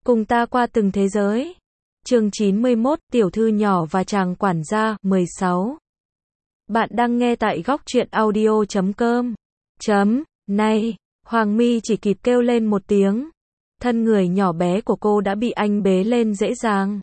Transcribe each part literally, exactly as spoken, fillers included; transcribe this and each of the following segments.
Cùng ta qua từng thế giới. Chương chín mươi mốt, tiểu thư nhỏ và chàng quản gia, mười sáu. Bạn đang nghe tại góc truyện audio chấm com. Chấm, này, Hoàng My chỉ kịp kêu lên một tiếng. Thân người nhỏ bé của cô đã bị anh bế lên dễ dàng.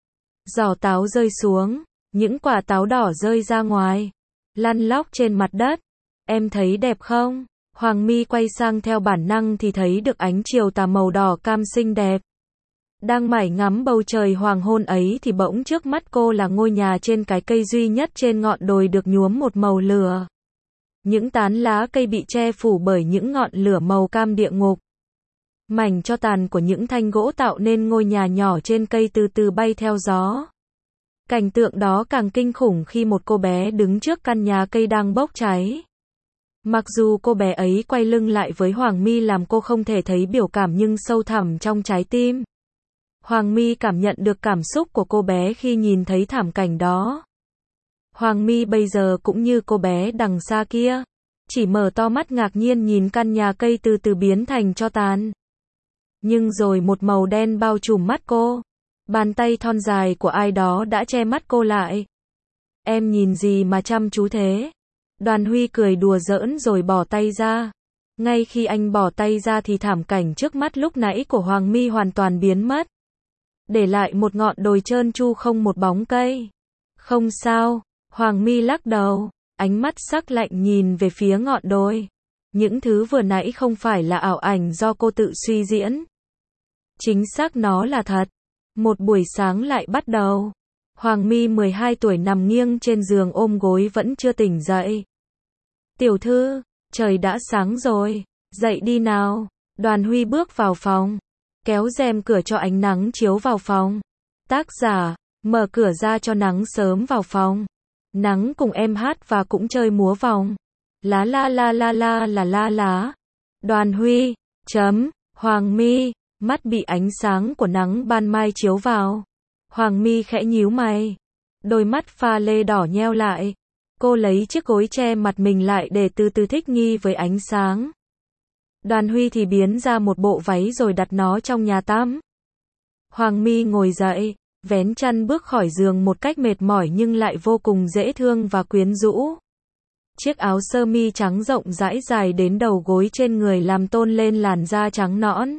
Giỏ táo rơi xuống, những quả táo đỏ rơi ra ngoài, lăn lóc trên mặt đất. Em thấy đẹp không? Hoàng My quay sang theo bản năng thì thấy được ánh chiều tà màu đỏ cam xinh đẹp. Đang mải ngắm bầu trời hoàng hôn ấy thì bỗng trước mắt cô là ngôi nhà trên cái cây duy nhất trên ngọn đồi được nhuốm một màu lửa. Những tán lá cây bị che phủ bởi những ngọn lửa màu cam địa ngục. Mảnh tro tàn của những thanh gỗ tạo nên ngôi nhà nhỏ trên cây từ từ bay theo gió. Cảnh tượng đó càng kinh khủng khi một cô bé đứng trước căn nhà cây đang bốc cháy. Mặc dù cô bé ấy quay lưng lại với Hoàng My làm cô không thể thấy biểu cảm nhưng sâu thẳm trong trái tim, Hoàng My cảm nhận được cảm xúc của cô bé khi nhìn thấy thảm cảnh đó. Hoàng My bây giờ cũng như cô bé đằng xa kia, chỉ mở to mắt ngạc nhiên nhìn căn nhà cây từ từ biến thành tro tàn. Nhưng rồi một màu đen bao trùm mắt cô. Bàn tay thon dài của ai đó đã che mắt cô lại. Em nhìn gì mà chăm chú thế? Đoàn Huy cười đùa giỡn rồi bỏ tay ra. Ngay khi anh bỏ tay ra thì thảm cảnh trước mắt lúc nãy của Hoàng My hoàn toàn biến mất. Để lại một ngọn đồi trơn tru không một bóng cây. Không sao, Hoàng My lắc đầu, ánh mắt sắc lạnh nhìn về phía ngọn đồi. Những thứ vừa nãy không phải là ảo ảnh do cô tự suy diễn. Chính xác nó là thật. Một buổi sáng lại bắt đầu. Hoàng My mười hai tuổi nằm nghiêng trên giường ôm gối vẫn chưa tỉnh dậy. Tiểu thư, trời đã sáng rồi, dậy đi nào. Đoàn Huy bước vào phòng, kéo rèm cửa cho ánh nắng chiếu vào phòng. Tác giả, mở cửa ra cho nắng sớm vào phòng. Nắng cùng em hát và cũng chơi múa vòng. Lá la la la la là la lá. Đoàn Huy, chấm, Hoàng My, mắt bị ánh sáng của nắng ban mai chiếu vào. Hoàng My khẽ nhíu mày. Đôi mắt pha lê đỏ nheo lại. Cô lấy chiếc gối che mặt mình lại để từ từ thích nghi với ánh sáng. Đoàn Huy thì biến ra một bộ váy rồi đặt nó trong nhà tắm. Hoàng My ngồi dậy, vén chăn bước khỏi giường một cách mệt mỏi nhưng lại vô cùng dễ thương và quyến rũ. Chiếc áo sơ mi trắng rộng rãi dài đến đầu gối trên người làm tôn lên làn da trắng nõn.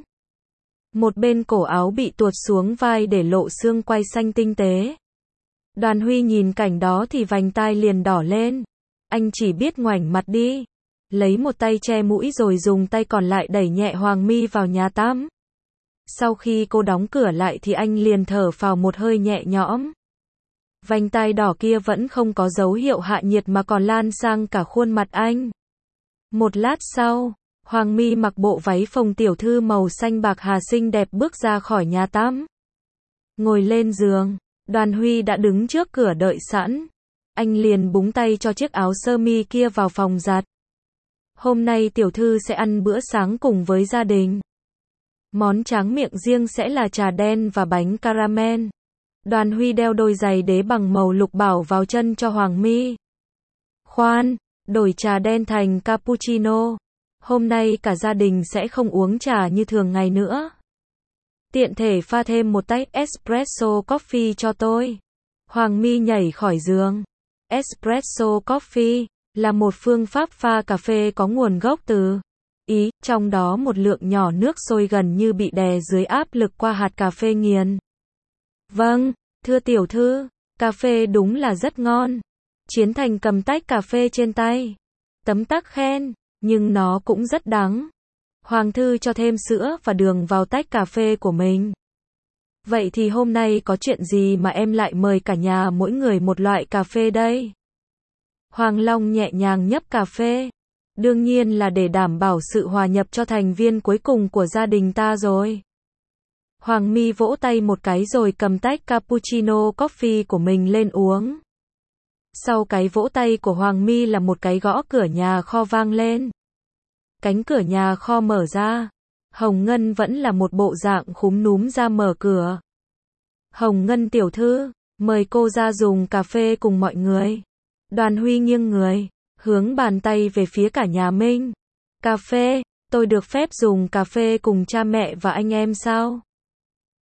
Một bên cổ áo bị tuột xuống vai để lộ xương quai xanh tinh tế. Đoàn Huy nhìn cảnh đó thì vành tai liền đỏ lên. Anh chỉ biết ngoảnh mặt đi, lấy một tay che mũi rồi dùng tay còn lại đẩy nhẹ Hoàng My vào nhà tắm. Sau khi cô đóng cửa lại thì anh liền thở phào một hơi nhẹ nhõm. Vành tai đỏ kia vẫn không có dấu hiệu hạ nhiệt mà còn lan sang cả khuôn mặt anh. Một lát sau, Hoàng My mặc bộ váy phồng tiểu thư màu xanh bạc hà xinh đẹp bước ra khỏi nhà tắm. Ngồi lên giường, Đoàn Huy đã đứng trước cửa đợi sẵn. Anh liền búng tay cho chiếc áo sơ mi kia vào phòng giặt. Hôm nay tiểu thư sẽ ăn bữa sáng cùng với gia đình. Món tráng miệng riêng sẽ là trà đen và bánh caramel. Đoàn Huy đeo đôi giày đế bằng màu lục bảo vào chân cho Hoàng My. Khoan, đổi trà đen thành cappuccino. Hôm nay cả gia đình sẽ không uống trà như thường ngày nữa. Tiện thể pha thêm một tách espresso coffee cho tôi. Hoàng My nhảy khỏi giường. Espresso coffee là một phương pháp pha cà phê có nguồn gốc từ Ý, trong đó một lượng nhỏ nước sôi gần như bị đè dưới áp lực qua hạt cà phê nghiền. Vâng, thưa tiểu thư, cà phê đúng là rất ngon. Chiến Thành cầm tách cà phê trên tay, tấm tắc khen, nhưng nó cũng rất đắng. Hoàng thư cho thêm sữa và đường vào tách cà phê của mình. Vậy thì hôm nay có chuyện gì mà em lại mời cả nhà mỗi người một loại cà phê đây? Hoàng Long nhẹ nhàng nhấp cà phê. Đương nhiên là để đảm bảo sự hòa nhập cho thành viên cuối cùng của gia đình ta rồi. Hoàng My vỗ tay một cái rồi cầm tách cappuccino coffee của mình lên uống. Sau cái vỗ tay của Hoàng My là một cái gõ cửa nhà kho vang lên. Cánh cửa nhà kho mở ra. Hồng Ngân vẫn là một bộ dạng khúm núm ra mở cửa. Hồng Ngân tiểu thư, mời cô ra dùng cà phê cùng mọi người. Đoàn Huy nghiêng người, hướng bàn tay về phía cả nhà Minh. Cà phê, tôi được phép dùng cà phê cùng cha mẹ và anh em sao?